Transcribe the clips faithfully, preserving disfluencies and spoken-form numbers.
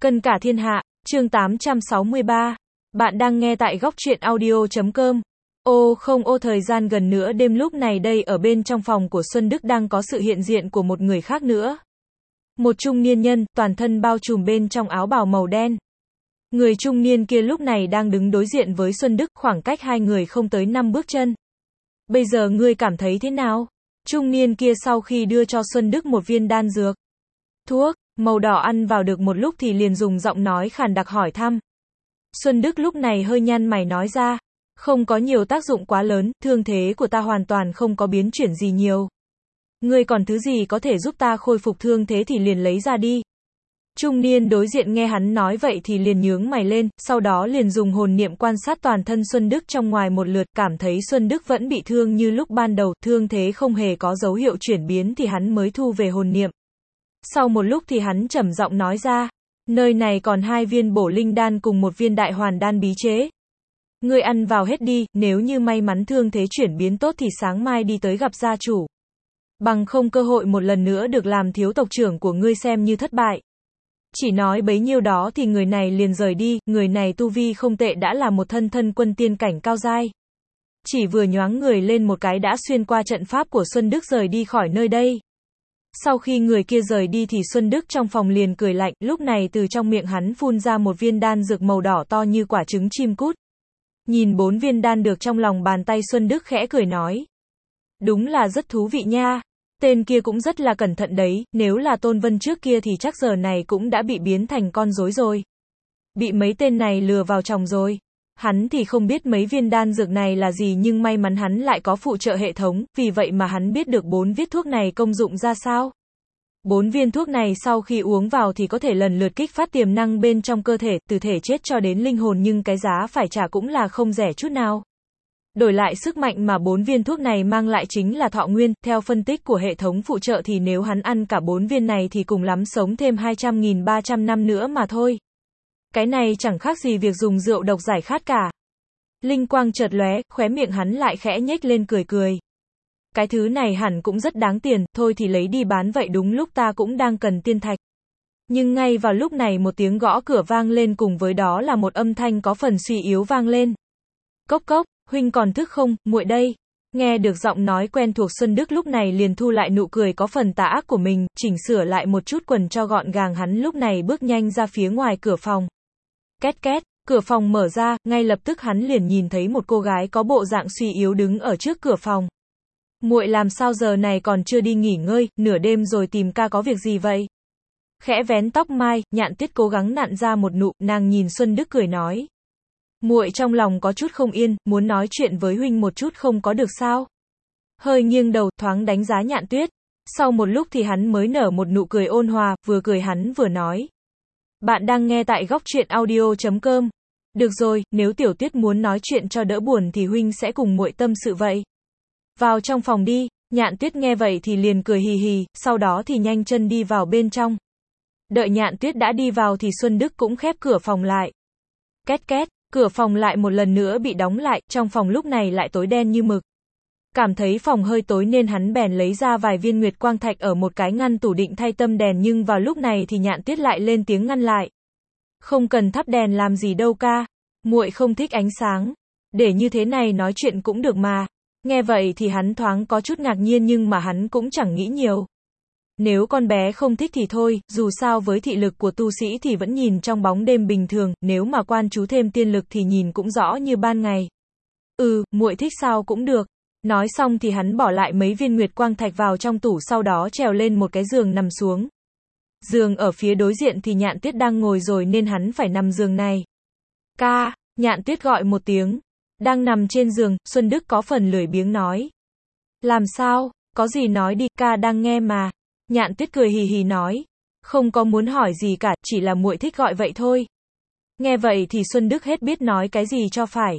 Cân cả thiên hạ, chương tám trăm sáu mươi ba. Bạn đang nghe tại góc truyện audio chấm com. Ô không ô thời gian gần nửa đêm lúc này đây ở bên trong phòng của Xuân Đức đang có sự hiện diện của một người khác nữa. Một trung niên nhân, toàn thân bao trùm bên trong áo bào màu đen. Người trung niên kia lúc này đang đứng đối diện với Xuân Đức, khoảng cách hai người không tới năm bước chân. Bây giờ ngươi cảm thấy thế nào? Trung niên kia sau khi đưa cho Xuân Đức một viên đan dược. Thuốc, màu đỏ ăn vào được một lúc thì liền dùng giọng nói khàn đặc hỏi thăm. Xuân Đức lúc này hơi nhăn mày nói ra. Không có nhiều tác dụng quá lớn, thương thế của ta hoàn toàn không có biến chuyển gì nhiều. Ngươi còn thứ gì có thể giúp ta khôi phục thương thế thì liền lấy ra đi. Trung niên đối diện nghe hắn nói vậy thì liền nhướng mày lên, sau đó liền dùng hồn niệm quan sát toàn thân Xuân Đức trong ngoài một lượt, cảm thấy Xuân Đức vẫn bị thương như lúc ban đầu, thương thế không hề có dấu hiệu chuyển biến thì hắn mới thu về hồn niệm. Sau một lúc thì hắn trầm giọng nói ra, nơi này còn hai viên bổ linh đan cùng một viên đại hoàn đan bí chế. Ngươi ăn vào hết đi, nếu như may mắn thương thế chuyển biến tốt thì sáng mai đi tới gặp gia chủ. Bằng không cơ hội một lần nữa được làm thiếu tộc trưởng của ngươi xem như thất bại. Chỉ nói bấy nhiêu đó thì người này liền rời đi, người này tu vi không tệ đã là một thân thân quân tiên cảnh cao giai. Chỉ vừa nhoáng người lên một cái đã xuyên qua trận pháp của Xuân Đức rời đi khỏi nơi đây. Sau khi người kia rời đi thì Xuân Đức trong phòng liền cười lạnh, lúc này từ trong miệng hắn phun ra một viên đan dược màu đỏ to như quả trứng chim cút. Nhìn bốn viên đan được trong lòng bàn tay Xuân Đức khẽ cười nói. Đúng là rất thú vị nha. Tên kia cũng rất là cẩn thận đấy, nếu là Tôn Vân trước kia thì chắc giờ này cũng đã bị biến thành con rối rồi. Bị mấy tên này lừa vào chồng rồi. Hắn thì không biết mấy viên đan dược này là gì nhưng may mắn hắn lại có phụ trợ hệ thống, vì vậy mà hắn biết được bốn viên thuốc này công dụng ra sao. Bốn viên thuốc này sau khi uống vào thì có thể lần lượt kích phát tiềm năng bên trong cơ thể, từ thể chết cho đến linh hồn nhưng cái giá phải trả cũng là không rẻ chút nào. Đổi lại sức mạnh mà bốn viên thuốc này mang lại chính là thọ nguyên, theo phân tích của hệ thống phụ trợ thì nếu hắn ăn cả bốn viên này thì cùng lắm sống thêm hai trăm nghìn ba trăm năm nữa mà thôi. Cái này chẳng khác gì việc dùng rượu độc giải khát cả. Linh quang chợt lóe, khóe miệng hắn lại khẽ nhếch lên cười cười. Cái thứ này hẳn cũng rất đáng tiền, thôi thì lấy đi bán vậy đúng lúc ta cũng đang cần tiên thạch. Nhưng ngay vào lúc này một tiếng gõ cửa vang lên cùng với đó là một âm thanh có phần suy yếu vang lên. Cốc cốc, huynh còn thức không, muội đây. Nghe được giọng nói quen thuộc Xuân Đức lúc này liền thu lại nụ cười có phần tà ác của mình, chỉnh sửa lại một chút quần cho gọn gàng hắn lúc này bước nhanh ra phía ngoài cửa phòng. Két két, cửa phòng mở ra, ngay lập tức hắn liền nhìn thấy một cô gái có bộ dạng suy yếu đứng ở trước cửa phòng. Muội làm sao giờ này còn chưa đi nghỉ ngơi, nửa đêm rồi tìm ca có việc gì vậy? Khẽ vén tóc mai, Nhạn Tuyết cố gắng nặn ra một nụ, nàng nhìn Xuân Đức cười nói. Muội trong lòng có chút không yên, muốn nói chuyện với huynh một chút không có được sao? Hơi nghiêng đầu, thoáng đánh giá Nhạn Tuyết. Sau một lúc thì hắn mới nở một nụ cười ôn hòa, vừa cười hắn vừa nói. Bạn đang nghe tại góc truyện audio chấm com. Được rồi, nếu Tiểu Tuyết muốn nói chuyện cho đỡ buồn thì huynh sẽ cùng muội tâm sự vậy. Vào trong phòng đi. Nhạn Tuyết nghe vậy thì liền cười hì hì, sau đó thì nhanh chân đi vào bên trong. Đợi Nhạn Tuyết đã đi vào thì Xuân Đức cũng khép cửa phòng lại. Két két, cửa phòng lại một lần nữa bị đóng lại, trong phòng lúc này lại tối đen như mực. Cảm thấy phòng hơi tối nên hắn bèn lấy ra vài viên nguyệt quang thạch ở một cái ngăn tủ định thay tâm đèn nhưng vào lúc này thì Nhạn Tuyết lại lên tiếng ngăn lại. Không cần thắp đèn làm gì đâu ca, muội không thích ánh sáng. Để như thế này nói chuyện cũng được mà. Nghe vậy thì hắn thoáng có chút ngạc nhiên nhưng mà hắn cũng chẳng nghĩ nhiều. Nếu con bé không thích thì thôi, dù sao với thị lực của tu sĩ thì vẫn nhìn trong bóng đêm bình thường, nếu mà quan chú thêm tiên lực thì nhìn cũng rõ như ban ngày. Ừ, muội thích sao cũng được. Nói xong thì hắn bỏ lại mấy viên nguyệt quang thạch vào trong tủ sau đó trèo lên một cái giường nằm xuống. Giường ở phía đối diện thì Nhạn Tuyết đang ngồi rồi nên hắn phải nằm giường này. Ca, Nhạn Tuyết gọi một tiếng. Đang nằm trên giường, Xuân Đức có phần lười biếng nói. Làm sao, có gì nói đi, ca đang nghe mà. Nhạn Tuyết cười hì hì nói. Không có muốn hỏi gì cả, chỉ là muội thích gọi vậy thôi. Nghe vậy thì Xuân Đức hết biết nói cái gì cho phải.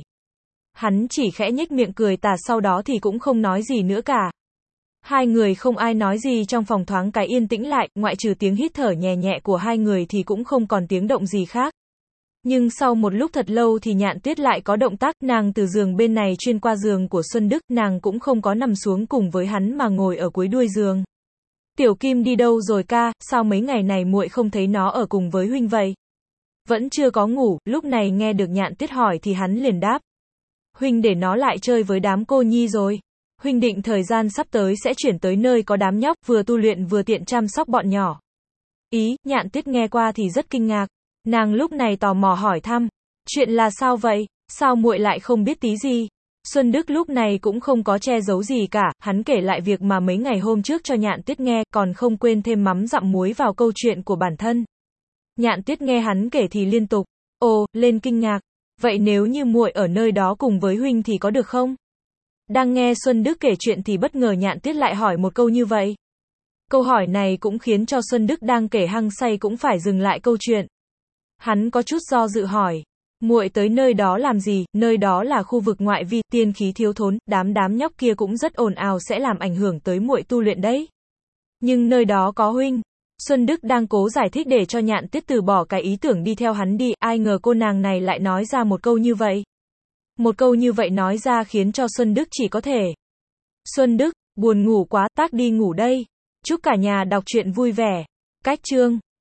Hắn chỉ khẽ nhếch miệng cười tà sau đó thì cũng không nói gì nữa cả. Hai người không ai nói gì trong phòng thoáng cái yên tĩnh lại, ngoại trừ tiếng hít thở nhẹ nhẹ của hai người thì cũng không còn tiếng động gì khác. Nhưng sau một lúc thật lâu thì Nhạn Tuyết lại có động tác, nàng từ giường bên này chuyên qua giường của Xuân Đức, nàng cũng không có nằm xuống cùng với hắn mà ngồi ở cuối đuôi giường. Tiểu Kim đi đâu rồi ca, sao mấy ngày này muội không thấy nó ở cùng với huynh vậy? Vẫn chưa có ngủ, lúc này nghe được Nhạn Tuyết hỏi thì hắn liền đáp. Huynh để nó lại chơi với đám cô nhi rồi. Huynh định thời gian sắp tới sẽ chuyển tới nơi có đám nhóc, vừa tu luyện vừa tiện chăm sóc bọn nhỏ. Ý, Nhạn Tuyết nghe qua thì rất kinh ngạc. Nàng lúc này tò mò hỏi thăm. Chuyện là sao vậy? Sao muội lại không biết tí gì? Xuân Đức lúc này cũng không có che giấu gì cả, hắn kể lại việc mà mấy ngày hôm trước cho Nhạn Tuyết nghe, còn không quên thêm mắm dặm muối vào câu chuyện của bản thân. Nhạn Tuyết nghe hắn kể thì liên tục, ồ, lên kinh ngạc. Vậy nếu như muội ở nơi đó cùng với huynh thì có được không? Đang nghe Xuân Đức kể chuyện thì bất ngờ Nhạn Tuyết lại hỏi một câu như vậy. Câu hỏi này cũng khiến cho Xuân Đức đang kể hăng say cũng phải dừng lại câu chuyện. Hắn có chút do dự hỏi. Muội tới nơi đó làm gì? Nơi đó là khu vực ngoại vi, tiên khí thiếu thốn, đám đám nhóc kia cũng rất ồn ào sẽ làm ảnh hưởng tới muội tu luyện đấy. Nhưng nơi đó có huynh. Xuân Đức đang cố giải thích để cho Nhạn Tuyết từ bỏ cái ý tưởng đi theo hắn đi, ai ngờ cô nàng này lại nói ra một câu như vậy. Một câu như vậy nói ra khiến cho Xuân Đức chỉ có thể. Xuân Đức, buồn ngủ quá, tác đi ngủ đây. Chúc cả nhà đọc truyện vui vẻ. Cách chương